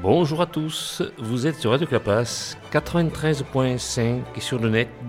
Bonjour à tous, vous êtes sur Radio Clapas 93.5 et sur le net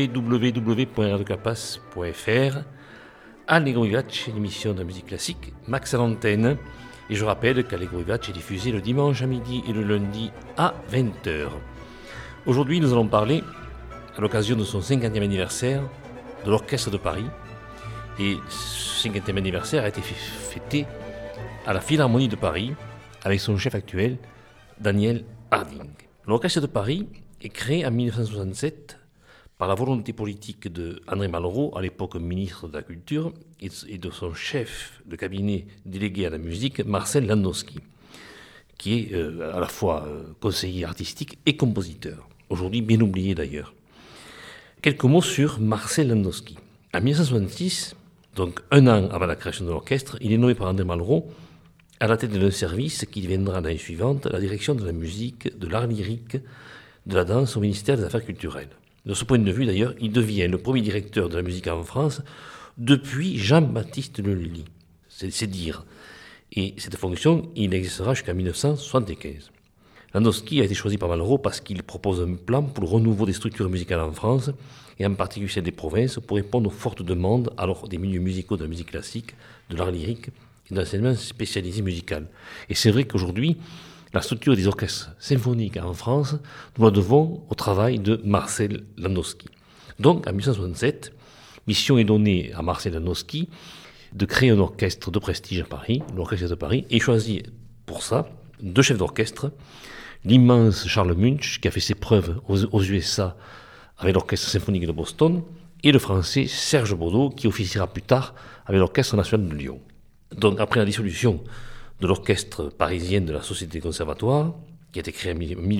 www.radioclapas.fr. Allegro Vivace, l'émission de la musique classique, Max à l'antenne. Et je rappelle qu'Allegro Vivace est diffusé le dimanche à midi et le lundi à 20h. Aujourd'hui, nous allons parler, à l'occasion de son 50e anniversaire, de l'Orchestre de Paris. Et ce 50e anniversaire a été fêté à la Philharmonie de Paris avec son chef actuel, Daniel Harding. L'Orchestre de Paris est créé en 1967 par la volonté politique de André Malraux, à l'époque ministre de la Culture, et de son chef de cabinet délégué à la musique, Marcel Landowski, qui est à la fois conseiller artistique et compositeur, aujourd'hui bien oublié d'ailleurs. Quelques mots sur Marcel Landowski. En 1966, donc un an avant la création de l'orchestre, il est nommé par André Malraux à la tête d'un service qui deviendra l'année suivante la direction de la musique, de l'art lyrique, de la danse au ministère des Affaires culturelles. De ce point de vue, d'ailleurs, il devient le premier directeur de la musique en France depuis Jean-Baptiste Lully. C'est dire. Et cette fonction, il exercera jusqu'en 1975. Landowski a été choisi par Malraux parce qu'il propose un plan pour le renouveau des structures musicales en France, et en particulier celles des provinces, pour répondre aux fortes demandes alors des milieux musicaux de la musique classique, de l'art lyrique et de l'enseignement spécialisé musical. Et c'est vrai qu'aujourd'hui, la structure des orchestres symphoniques en France, nous la devons au travail de Marcel Landowski. Donc, en 1967, mission est donnée à Marcel Landowski de créer un orchestre de prestige à Paris, l'Orchestre de Paris, et choisit pour ça deux chefs d'orchestre, l'immense Charles Munch, qui a fait ses preuves aux USA avec l'Orchestre symphonique de Boston, et le français Serge Baudot, qui officiera plus tard avec l'Orchestre national de Lyon. Donc, après la dissolution de l'orchestre parisien de la Société des Conservatoires, qui a été créé en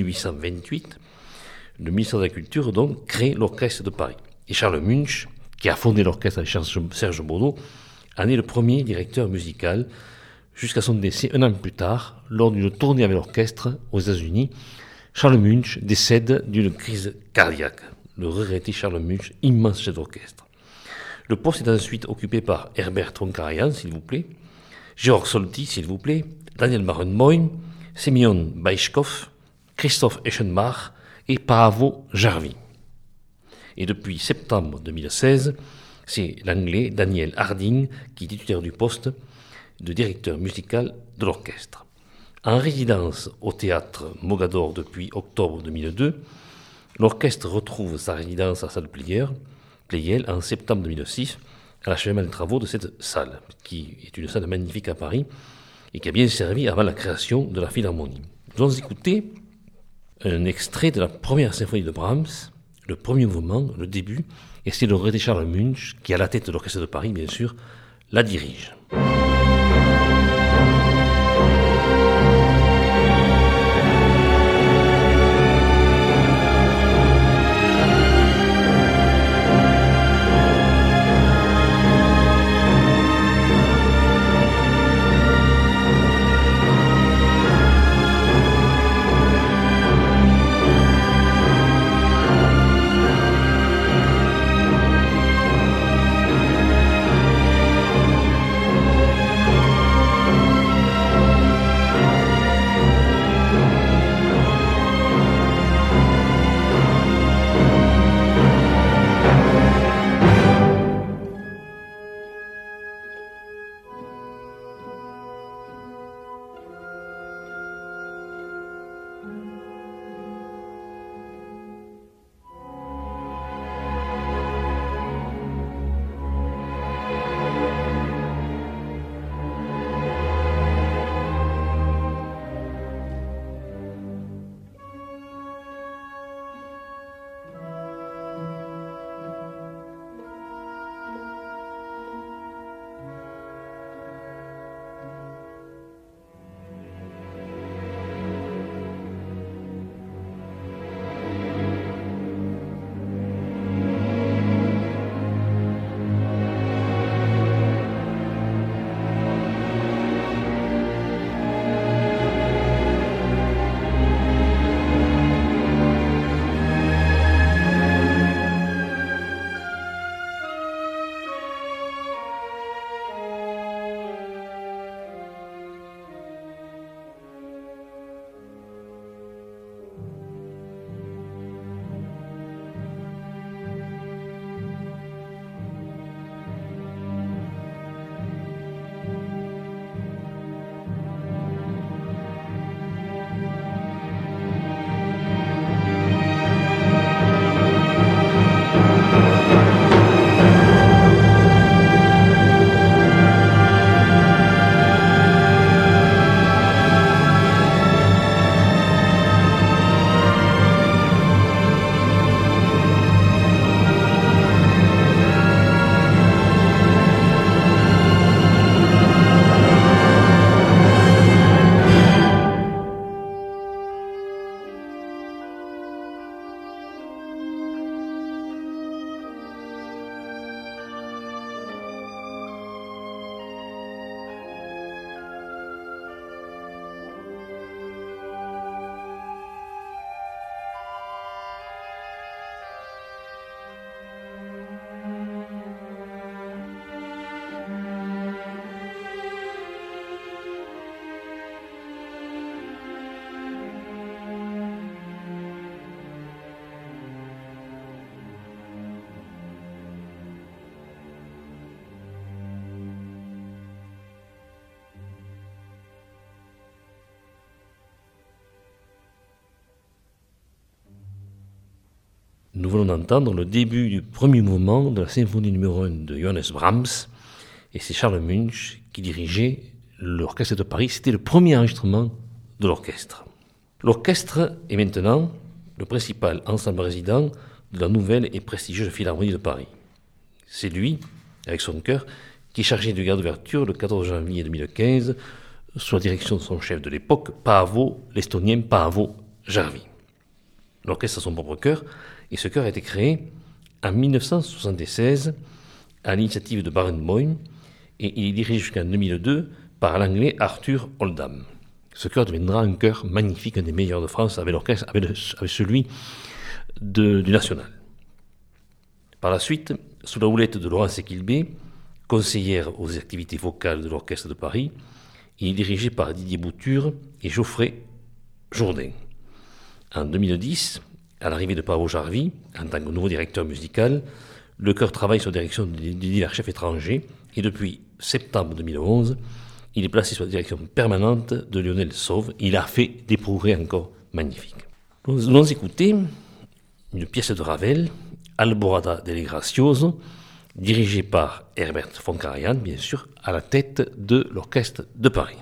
1828, le ministère de la Culture donc crée l'Orchestre de Paris. Et Charles Munch, qui a fondé l'orchestre avec Serge Baudot, en est le premier directeur musical jusqu'à son décès un an plus tard, lors d'une tournée avec l'orchestre aux États-Unis. Charles Munch décède d'une crise cardiaque. Le regretté Charles Munch, immense chef d'orchestre. Le poste est ensuite occupé par Herbert von Karajan, s'il vous plaît, Georg Solti, s'il vous plaît, Daniel Barenboim, Semyon Baïchkov, Christophe Eschenbach et Paavo Jarvi. Et depuis septembre 2016, c'est l'anglais Daniel Harding qui est titulaire du poste de directeur musical de l'orchestre. En résidence au théâtre Mogador depuis octobre 2002, l'orchestre retrouve sa résidence à salle Pleyel en septembre 2006, à l'achèvement des travaux de cette salle, qui est une salle magnifique à Paris et qui a bien servi avant la création de la Philharmonie. Nous allons écouter un extrait de la première symphonie de Brahms, le premier mouvement, le début, et c'est le regretté Charles Munch, qui à la tête de l'Orchestre de Paris, bien sûr, la dirige. Nous venons d'entendre le début du premier mouvement de la symphonie numéro 1 de Johannes Brahms, et c'est Charles Munch qui dirigeait l'Orchestre de Paris. C'était le premier enregistrement de l'orchestre. L'orchestre est maintenant le principal ensemble résident de la nouvelle et prestigieuse Philharmonie de Paris. C'est lui, avec son chœur, qui est chargé du garde d'ouverture le 14 janvier 2015, sous la direction de son chef de l'époque, l'Estonien Paavo Järvi. L'orchestre a son propre chœur, et ce chœur a été créé en 1976 à l'initiative de Barenboim, et il est dirigé jusqu'en 2002 par l'anglais Arthur Oldham. Ce chœur deviendra un chœur magnifique, un des meilleurs de France, avec l'orchestre, avec celui du National. Par la suite, sous la houlette de Laurence Equilbé, conseillère aux activités vocales de l'Orchestre de Paris, il est dirigé par Didier Bouture et Geoffrey Jourdain. En 2010, à l'arrivée de Paavo Järvi, en tant que nouveau directeur musical, le chœur travaille sous la direction de divers chefs étrangers et depuis septembre 2011, il est placé sous la direction permanente de Lionel Sauve. Il a fait des progrès encore magnifiques. Nous allons écouter une pièce de Ravel, Alborada delle Grazioso, dirigée par Herbert von Karajan, bien sûr, à la tête de l'Orchestre de Paris.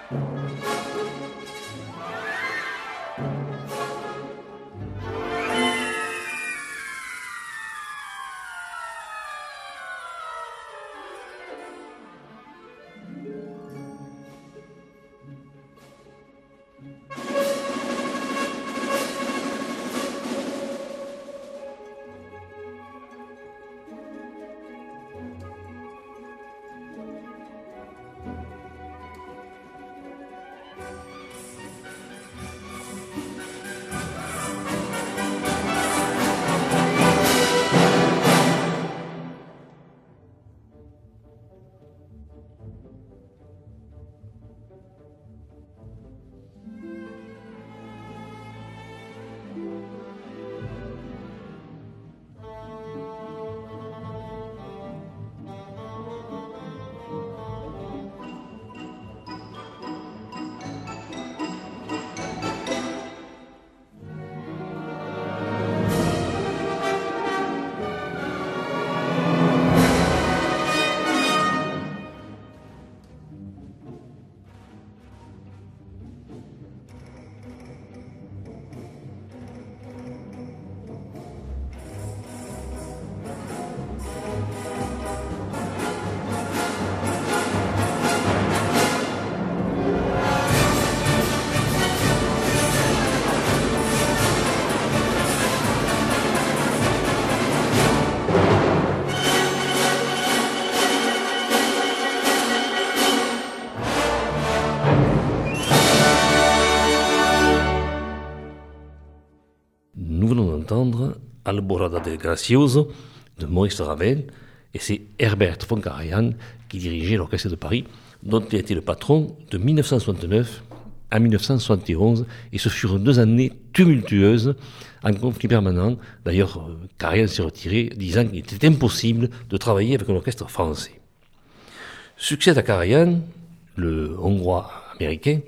Entendre Alborada del Gracioso de Maurice Ravel, et c'est Herbert von Karajan qui dirigeait l'Orchestre de Paris, dont il a été le patron de 1969 à 1971, et ce furent 2 années tumultueuses, en conflit permanent. D'ailleurs, Karajan s'est retiré, disant qu'il était impossible de travailler avec un orchestre français. Succède à Karajan le Hongrois américain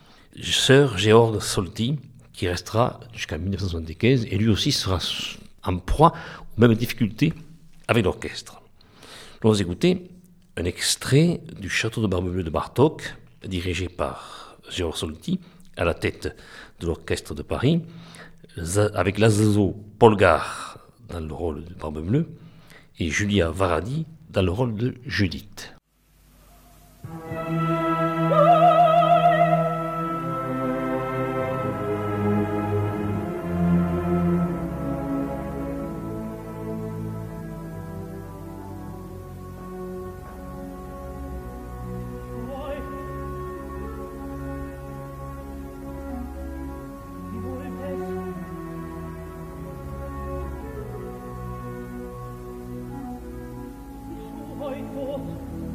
Sir Georg Solti, qui restera jusqu'en 1975, et lui aussi sera en proie aux mêmes difficultés avec l'orchestre. Nous allons écouter un extrait du Château de Barbe-Bleue de Bartók, dirigé par Georg Solti, à la tête de l'Orchestre de Paris, avec László Polgár dans le rôle de Barbe-Bleue et Julia Varadi dans le rôle de Judith. Tod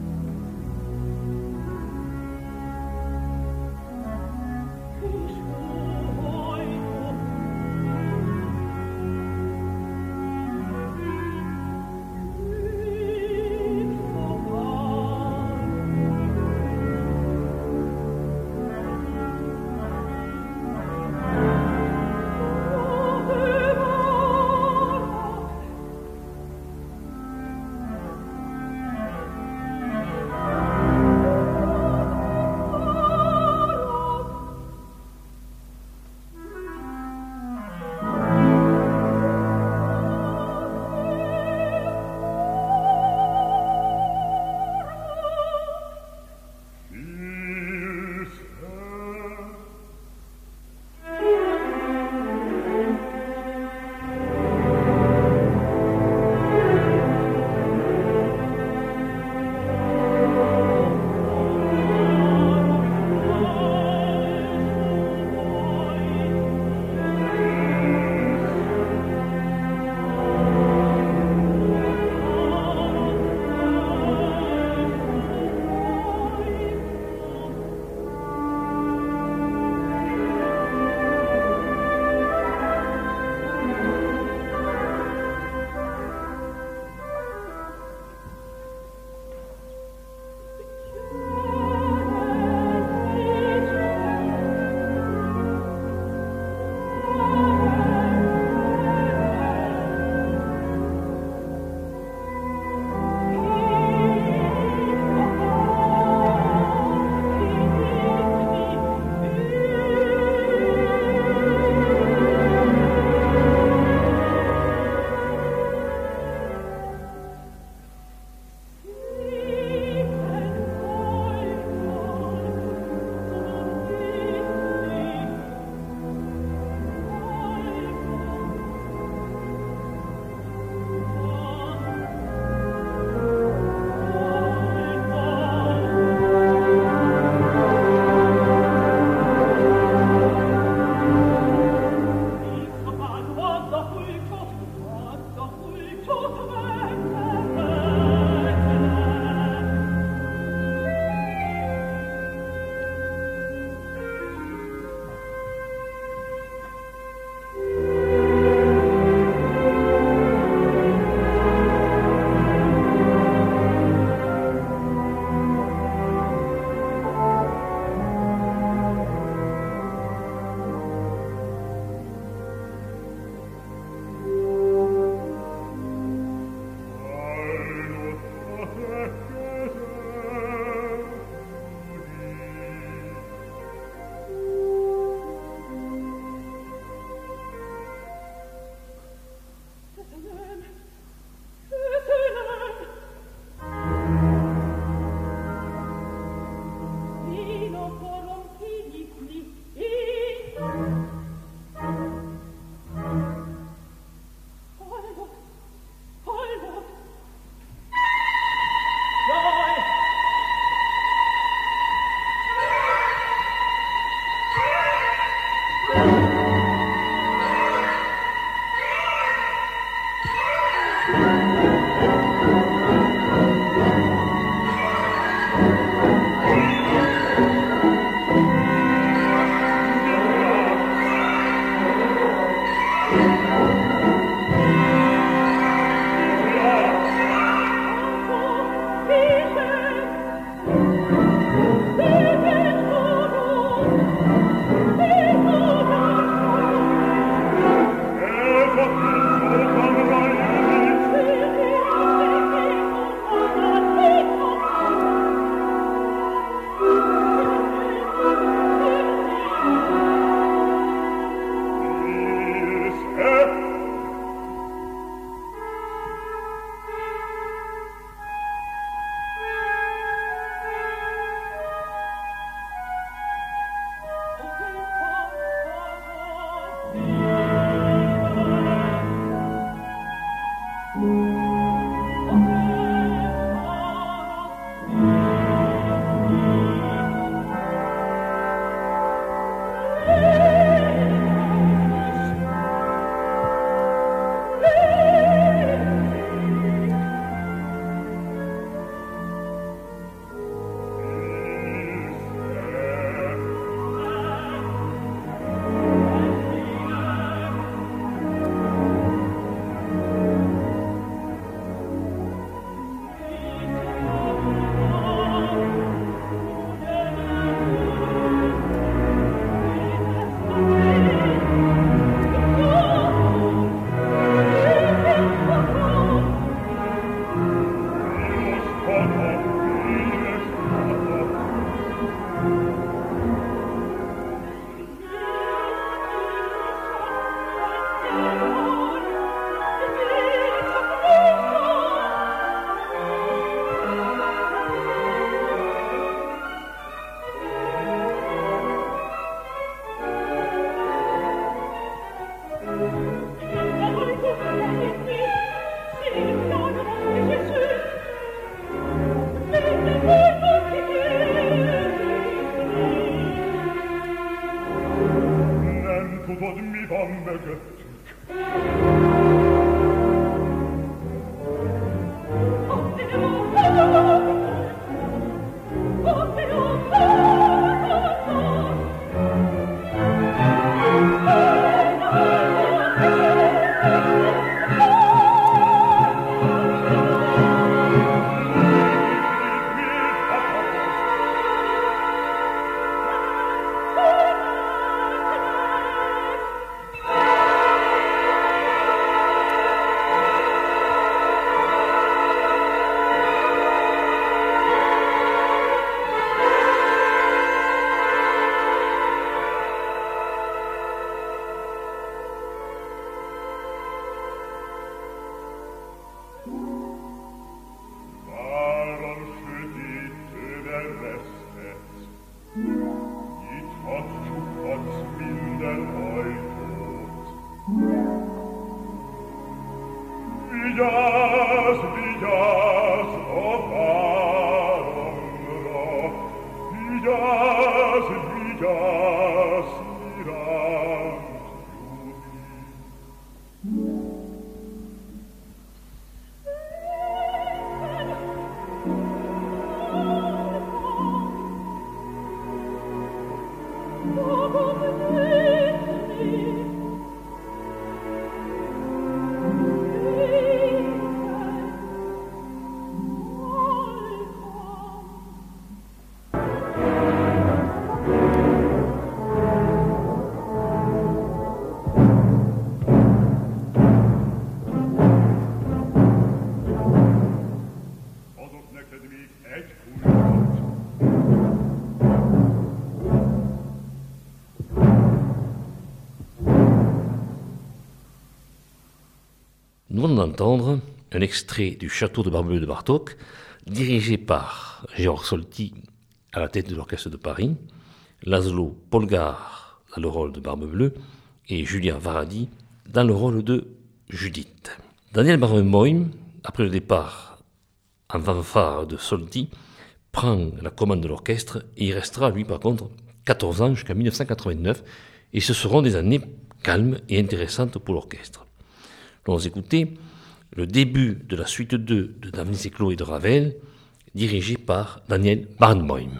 Nous venons d'entendre un extrait du Château de Barbe-Bleue de Bartók, dirigé par Georg Solti à la tête de l'Orchestre de Paris, Laszlo Polgár dans le rôle de Barbe-Bleue et Julia Varadi dans le rôle de Judith. Daniel Barenboim, après le départ en fanfare de Solti, prend la commande de l'orchestre et il restera, lui, par contre, 14 ans jusqu'à 1989, et ce seront des années calmes et intéressantes pour l'orchestre. Nous allons écouter le début de la suite 2 de Daphnis et Chloé de Ravel, dirigé par Daniel Barenboim.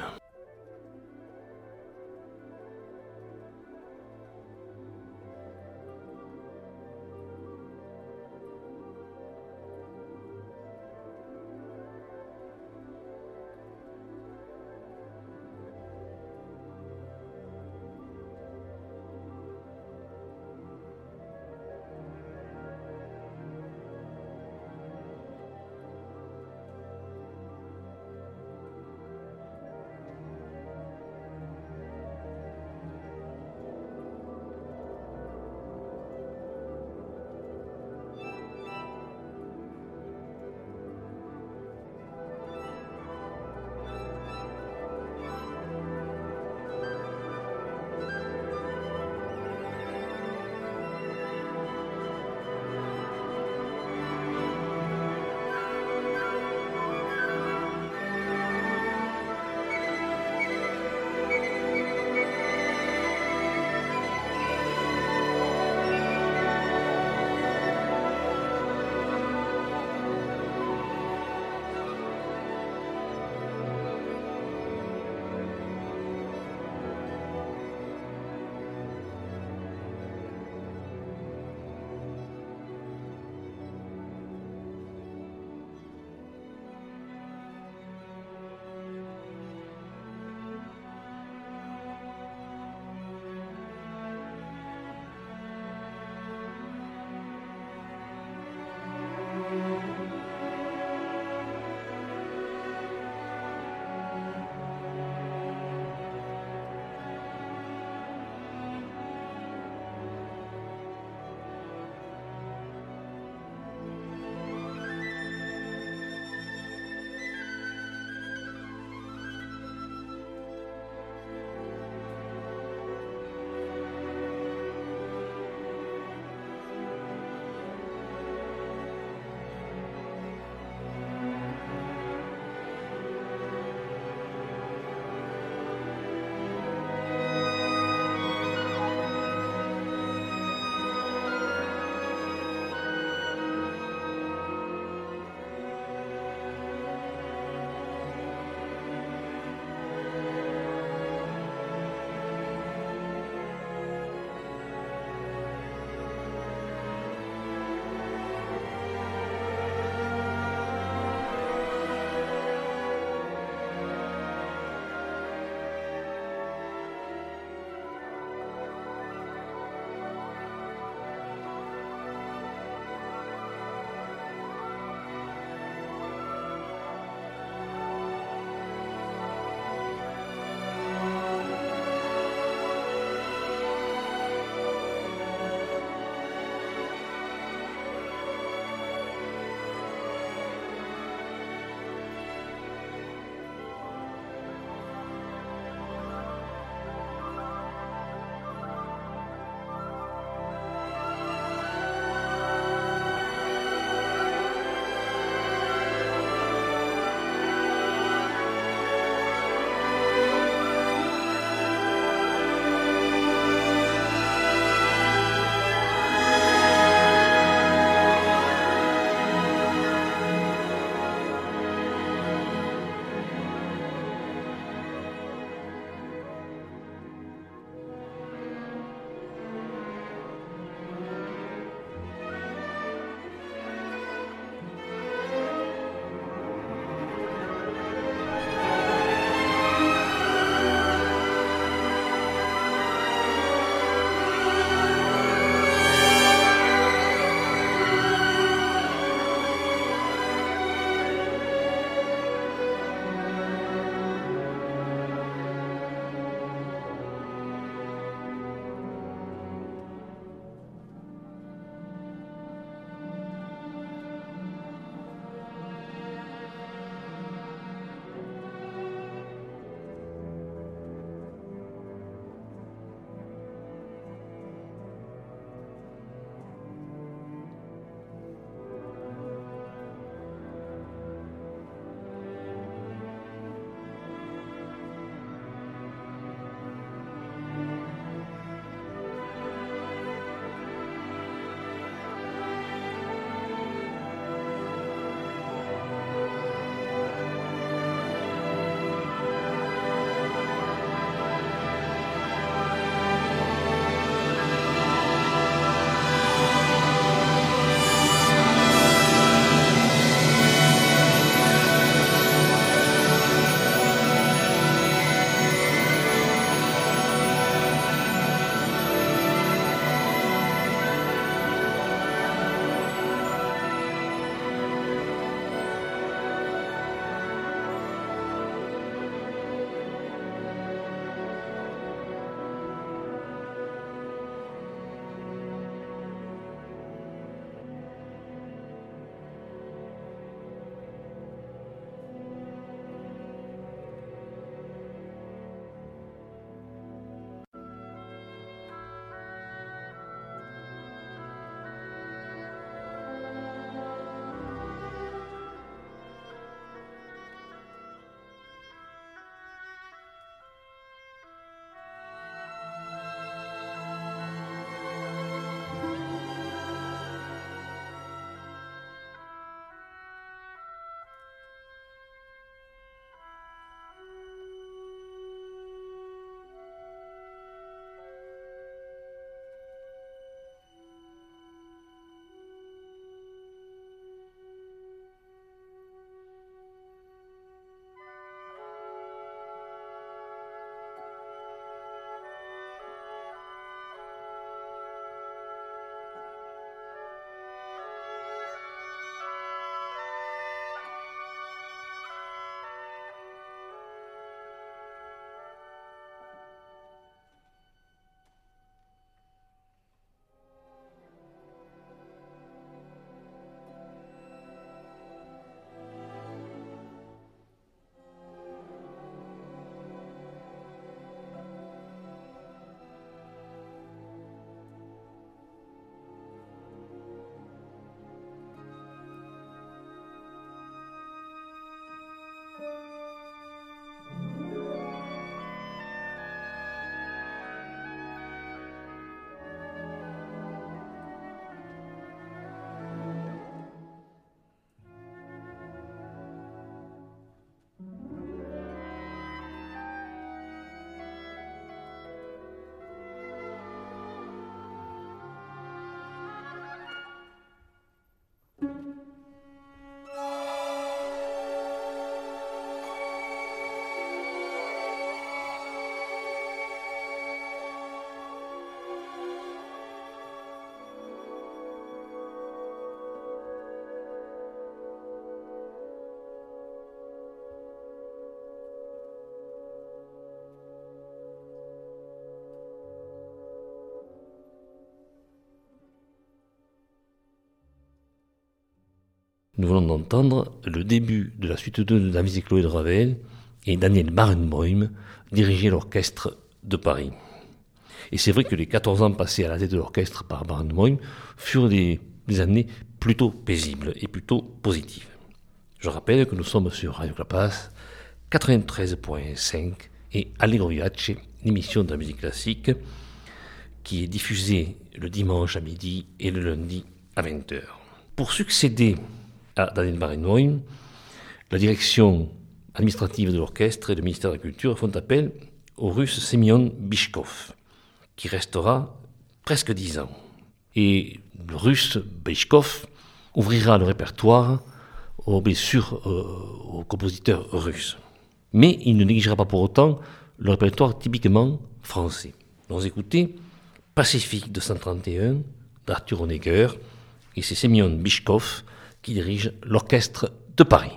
Nous venons d'entendre le début de la suite 2 de David et Chloé de Ravel et Daniel Barenboim dirigeait l'orchestre de Paris. Et c'est vrai que les 14 ans passés à la tête de l'orchestre par Barenboim furent des années plutôt paisibles et plutôt positives. Je rappelle que nous sommes sur Radio Clapas 93.5 et Allegro Vivace, l'émission de la musique classique qui est diffusée le dimanche à midi et le lundi à 20h. Pour succéder à Daniel Barenboim, la direction administrative de l'orchestre et le ministère de la Culture font appel au Russe Semyon Bychkov, qui restera presque 10 ans. Et le Russe Bychkov ouvrira le répertoire aux compositeurs russes. Mais il ne négligera pas pour autant le répertoire typiquement français. Nous écoutez Pacifique 231 d'Arthur Honegger, et c'est Semyon Bychkov qui dirige l'orchestre de Paris.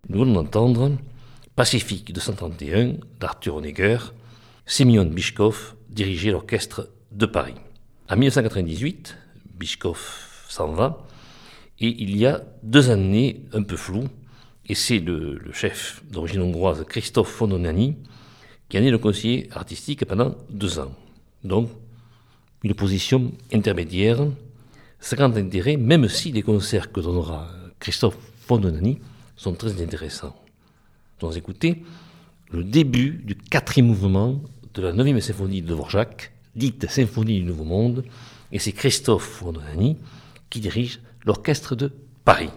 Nous allons entendre Pacifique 231 d'Arthur Honegger, Simeon Bychkov dirigeait l'orchestre de Paris. En 1998, Bychkov s'en va et il y a 2 années un peu floues et c'est le chef d'origine hongroise Christophe Fondonani qui en est le conseiller artistique pendant 2 ans. Donc, une position intermédiaire, sans grand intérêt, même si les concerts que donnera Christophe Fondonani sont très intéressants. Nous allons écouter le début du 4e mouvement de la 9e symphonie de Dvorak, dite Symphonie du Nouveau Monde, et c'est Christophe Fondonani qui dirige l'orchestre de Paris.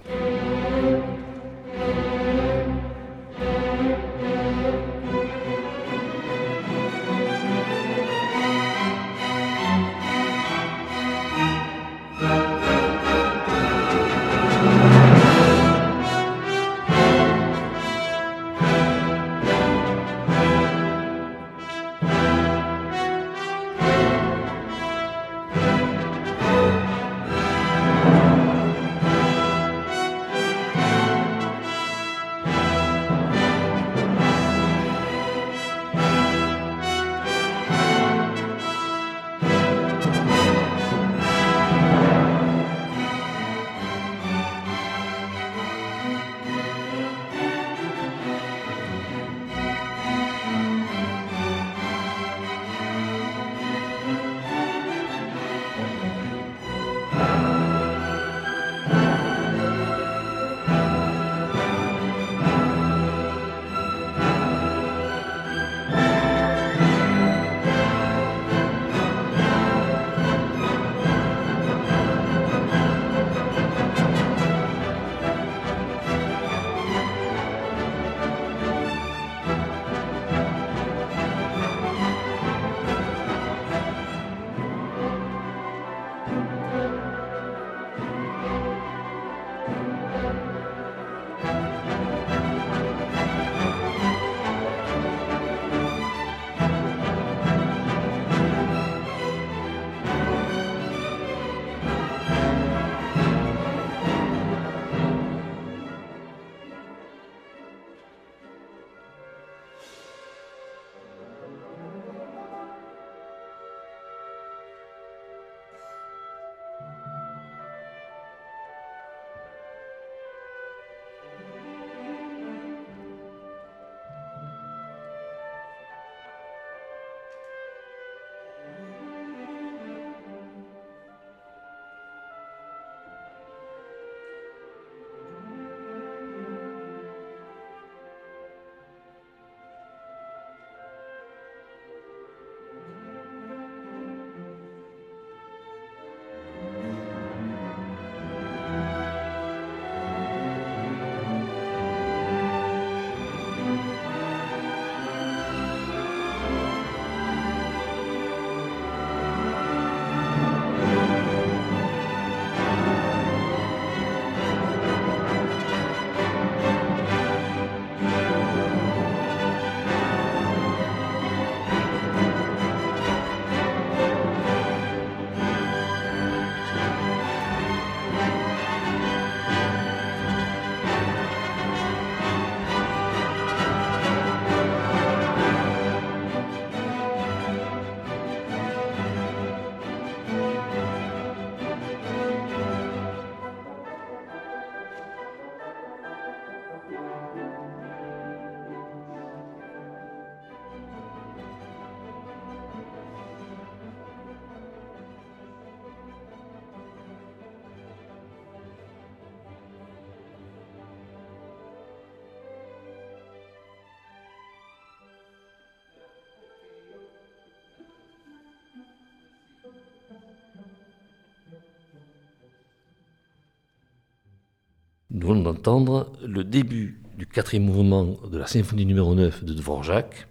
Nous venons d'entendre le début du 4e mouvement de la symphonie numéro 9 de Dvorak,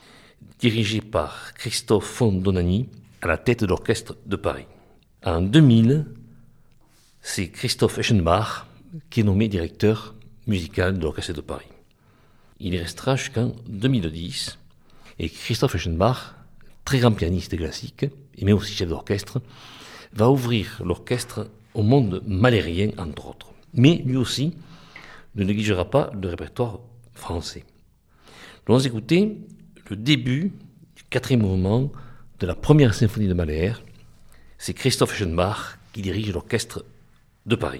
dirigé par Christophe Fondonani à la tête de l'orchestre de Paris. En 2000, c'est Christoph Eschenbach qui est nommé directeur musical de l'orchestre de Paris. Il y restera jusqu'en 2010 et Christoph Eschenbach, très grand pianiste classique, mais aussi chef d'orchestre, va ouvrir l'orchestre au monde malérien, entre autres. Mais lui aussi ne négligera pas le répertoire français. Nous allons écouter le début du 4e mouvement de la première symphonie de Mahler. C'est Christoph Eschenbach qui dirige l'orchestre de Paris.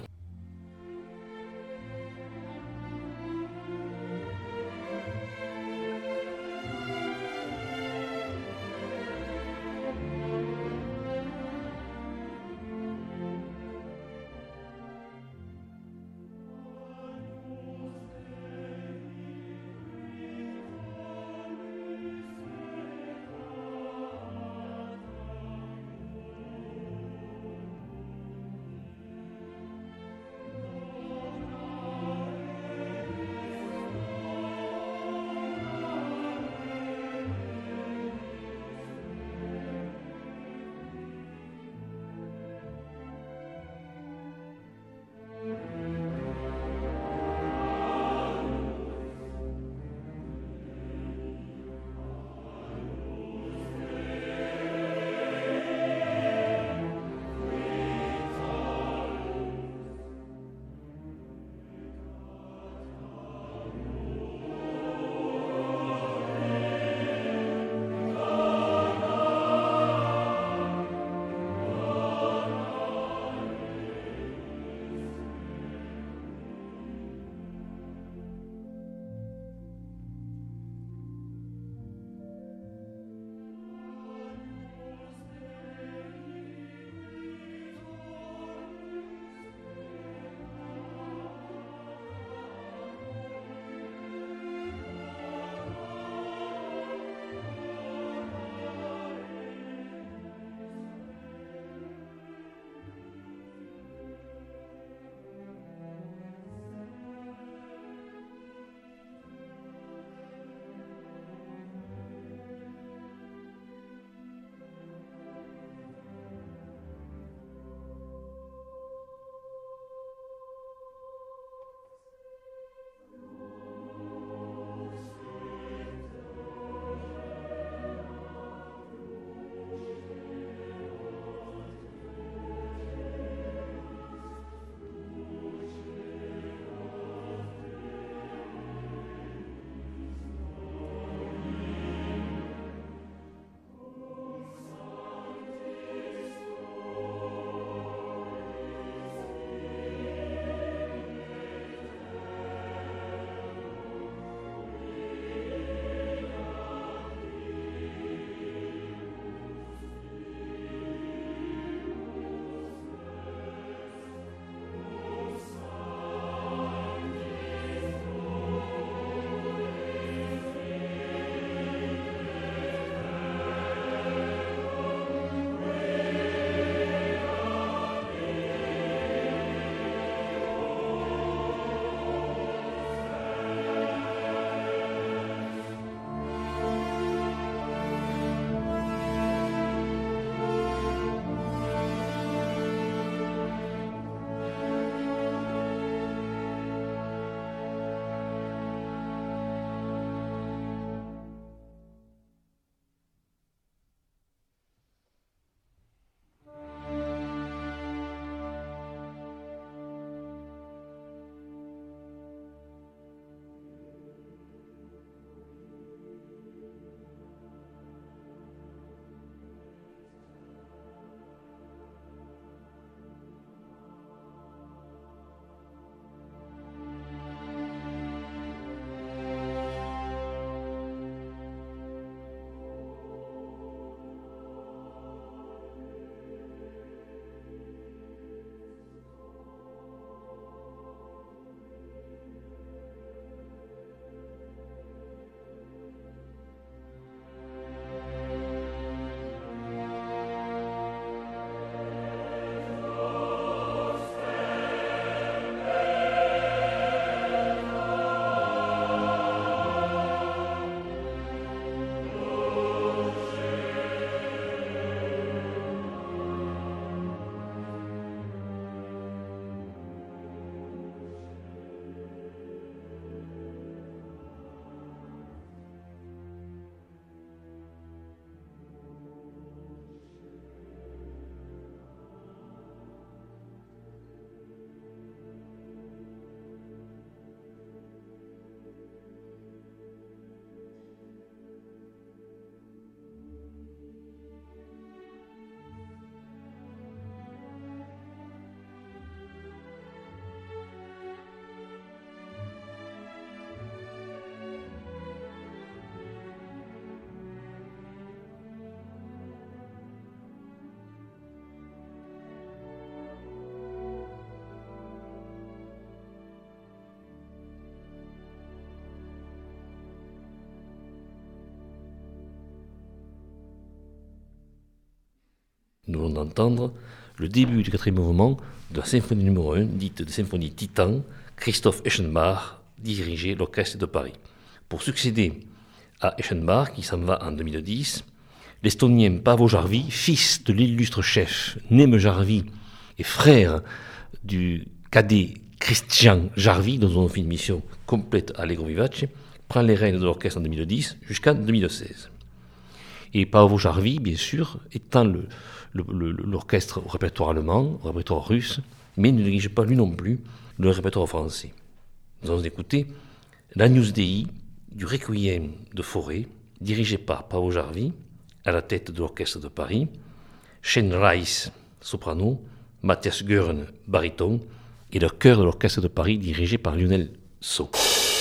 Nous allons entendre le début du 4e mouvement de la symphonie numéro 1, dite de symphonie Titan, Christoph Eschenbach, dirigeait l'Orchestre de Paris. Pour succéder à Eschenbach, qui s'en va en 2010, l'Estonien Paavo Jarvi, fils de l'illustre chef Neeme Jarvi et frère du cadet Christian Jarvi, dont on a fait une mission complète à Allegro Vivace, prend les rênes de l'orchestre en 2010 jusqu'en 2016. Et Paavo Jarvi, bien sûr, étant l'orchestre au répertoire allemand, au répertoire russe, mais ne dirige pas lui non plus le répertoire français. Nous allons écouter l'Agnus Dei du Requiem de Fauré, dirigé par Paavo Jarvi, à la tête de l'Orchestre de Paris, Shane Rice, soprano, Matthias Görn, baryton, et le chœur de l'Orchestre de Paris, dirigé par Lionel Sceaux.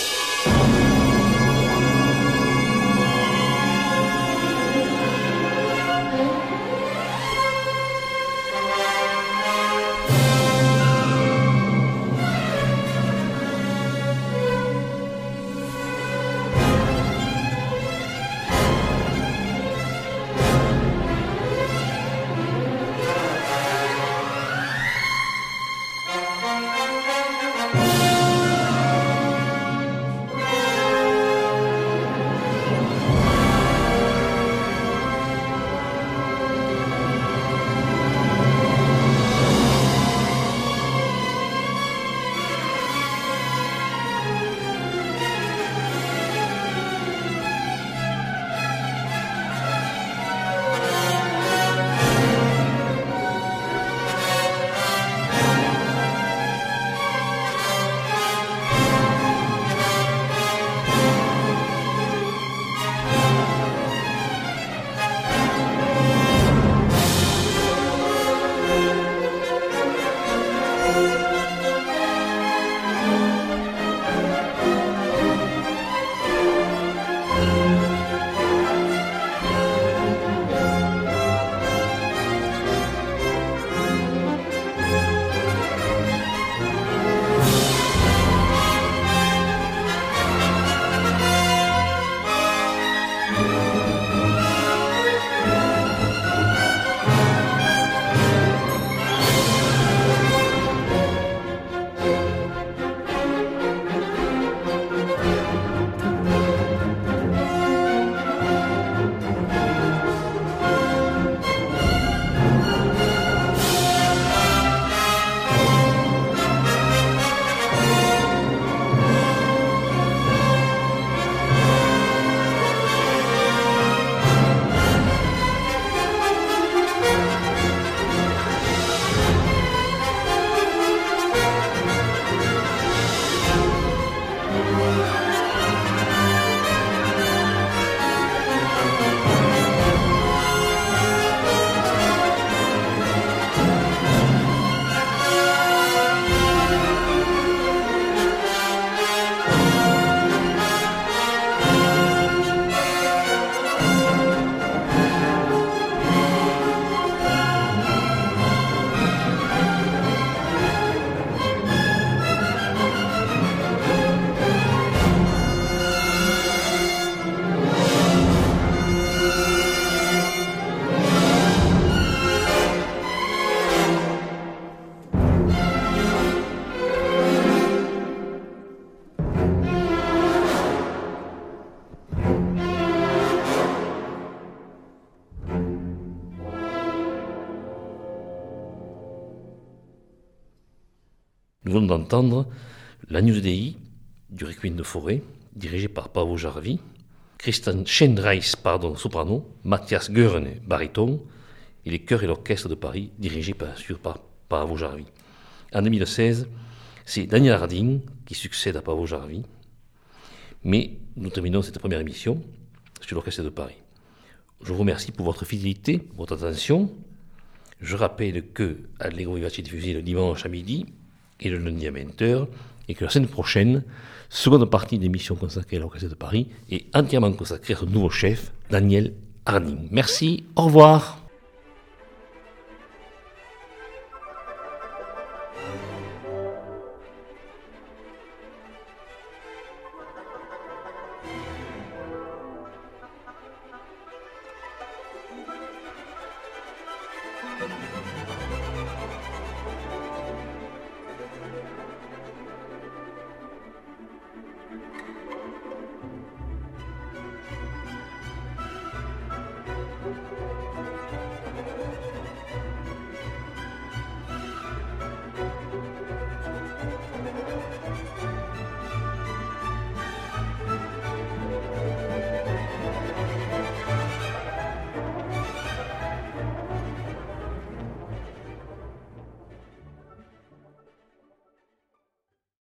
Nous venons d'entendre l'Agnus Dei du Requiem de Fauré, dirigé par Paavo Jarvi, Christian Schenreis, soprano, Matthias Görn, baryton, et les chœurs et l'orchestre de Paris, dirigé bien sûr par Paavo Jarvi. En 2016, c'est Daniel Harding qui succède à Paavo Jarvi, mais nous terminons cette première émission sur l'orchestre de Paris. Je vous remercie pour votre fidélité, votre attention. Je rappelle que Allegro Vivace est diffusé le dimanche à midi et le lundi à 20h, et que la semaine prochaine, seconde partie de l'émission consacrée à l'Orchestre de Paris est entièrement consacrée à son nouveau chef, Daniel Harding. Merci, au revoir.